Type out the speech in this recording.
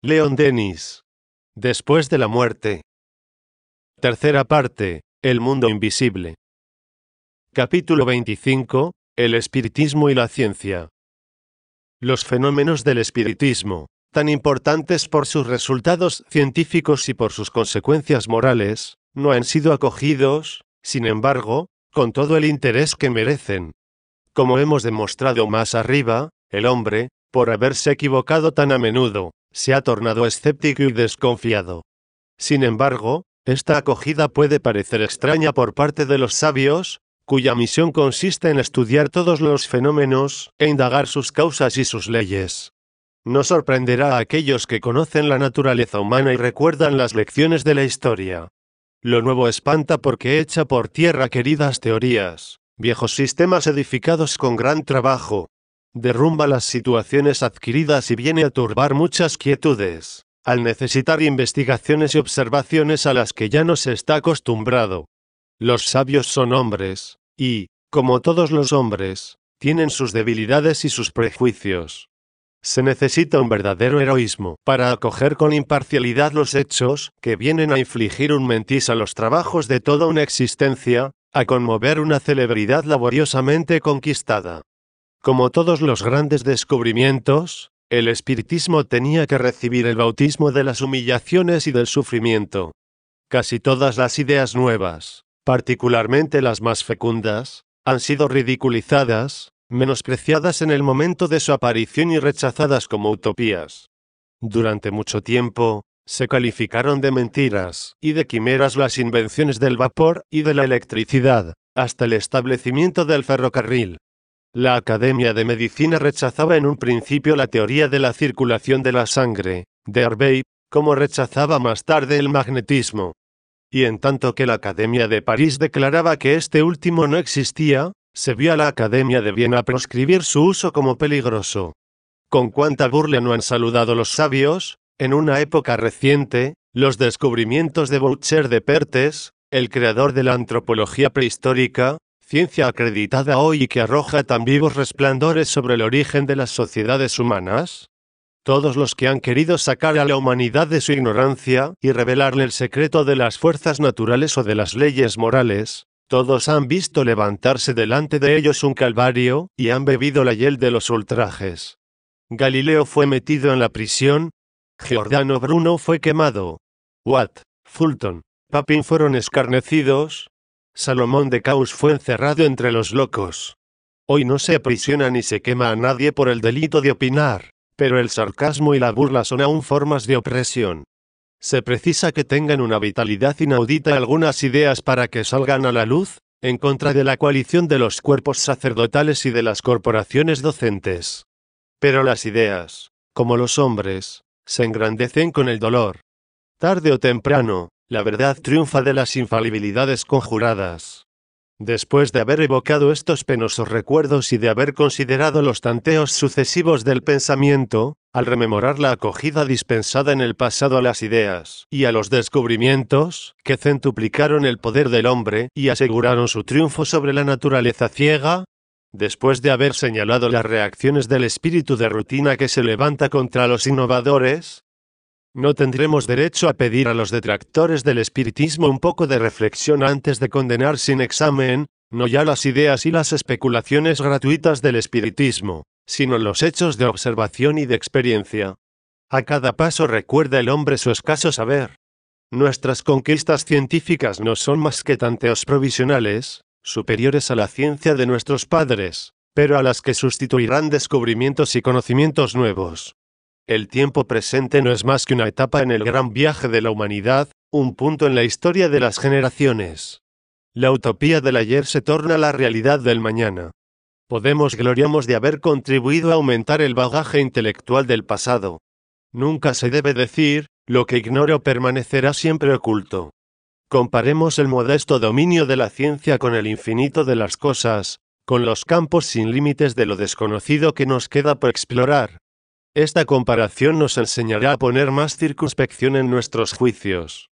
Leon Denis. Después de la muerte. Tercera parte. El mundo invisible. Capítulo 25. El espiritismo y la ciencia. Los fenómenos del espiritismo, tan importantes por sus resultados científicos y por sus consecuencias morales, no han sido acogidos, sin embargo, con todo el interés que merecen. Como hemos demostrado más arriba, el hombre, por haberse equivocado tan a menudo, se ha tornado escéptico y desconfiado. Sin embargo, esta acogida puede parecer extraña por parte de los sabios, cuya misión consiste en estudiar todos los fenómenos e indagar sus causas y sus leyes. No sorprenderá a aquellos que conocen la naturaleza humana y recuerdan las lecciones de la historia. Lo nuevo espanta porque echa por tierra queridas teorías, viejos sistemas edificados con gran trabajo. Derrumba las situaciones adquiridas y viene a turbar muchas quietudes, al necesitar investigaciones y observaciones a las que ya no se está acostumbrado. Los sabios son hombres, y, como todos los hombres, tienen sus debilidades y sus prejuicios. Se necesita un verdadero heroísmo para acoger con imparcialidad los hechos que vienen a infligir un mentis a los trabajos de toda una existencia, a conmover una celebridad laboriosamente conquistada. Como todos los grandes descubrimientos, el espiritismo tenía que recibir el bautismo de las humillaciones y del sufrimiento. Casi todas las ideas nuevas, particularmente las más fecundas, han sido ridiculizadas, menospreciadas en el momento de su aparición y rechazadas como utopías. Durante mucho tiempo, se calificaron de mentiras y de quimeras las invenciones del vapor y de la electricidad, hasta el establecimiento del ferrocarril. La Academia de Medicina rechazaba en un principio la teoría de la circulación de la sangre, de Hervey, como rechazaba más tarde el magnetismo. Y en tanto que la Academia de París declaraba que este último no existía, se vio a la Academia de Viena proscribir su uso como peligroso. Con cuánta burla no han saludado los sabios, en una época reciente, los descubrimientos de Boucher de Perthes, el creador de la antropología prehistórica, ciencia acreditada hoy y que arroja tan vivos resplandores sobre el origen de las sociedades humanas. Todos los que han querido sacar a la humanidad de su ignorancia y revelarle el secreto de las fuerzas naturales o de las leyes morales, todos han visto levantarse delante de ellos un calvario y han bebido la hiel de los ultrajes. Galileo fue metido en la prisión, Giordano Bruno fue quemado, Watt, Fulton, Papin fueron escarnecidos, Salomón de Caus fue encerrado entre los locos. Hoy no se aprisiona ni se quema a nadie por el delito de opinar, pero el sarcasmo y la burla son aún formas de opresión. Se precisa que tengan una vitalidad inaudita algunas ideas para que salgan a la luz, en contra de la coalición de los cuerpos sacerdotales y de las corporaciones docentes. Pero las ideas, como los hombres, se engrandecen con el dolor. Tarde o temprano, la verdad triunfa de las infalibilidades conjuradas. Después de haber evocado estos penosos recuerdos y de haber considerado los tanteos sucesivos del pensamiento, al rememorar la acogida dispensada en el pasado a las ideas y a los descubrimientos, que centuplicaron el poder del hombre y aseguraron su triunfo sobre la naturaleza ciega, después de haber señalado las reacciones del espíritu de rutina que se levanta contra los innovadores, ¿no tendremos derecho a pedir a los detractores del espiritismo un poco de reflexión antes de condenar sin examen, no ya las ideas y las especulaciones gratuitas del espiritismo, sino los hechos de observación y de experiencia? A cada paso recuerda el hombre su escaso saber. Nuestras conquistas científicas no son más que tanteos provisionales, superiores a la ciencia de nuestros padres, pero a las que sustituirán descubrimientos y conocimientos nuevos. El tiempo presente no es más que una etapa en el gran viaje de la humanidad, un punto en la historia de las generaciones. La utopía del ayer se torna la realidad del mañana. Gloriamos de haber contribuido a aumentar el bagaje intelectual del pasado. Nunca se debe decir, lo que ignoro permanecerá siempre oculto. Comparemos el modesto dominio de la ciencia con el infinito de las cosas, con los campos sin límites de lo desconocido que nos queda por explorar. Esta comparación nos enseñará a poner más circunspección en nuestros juicios.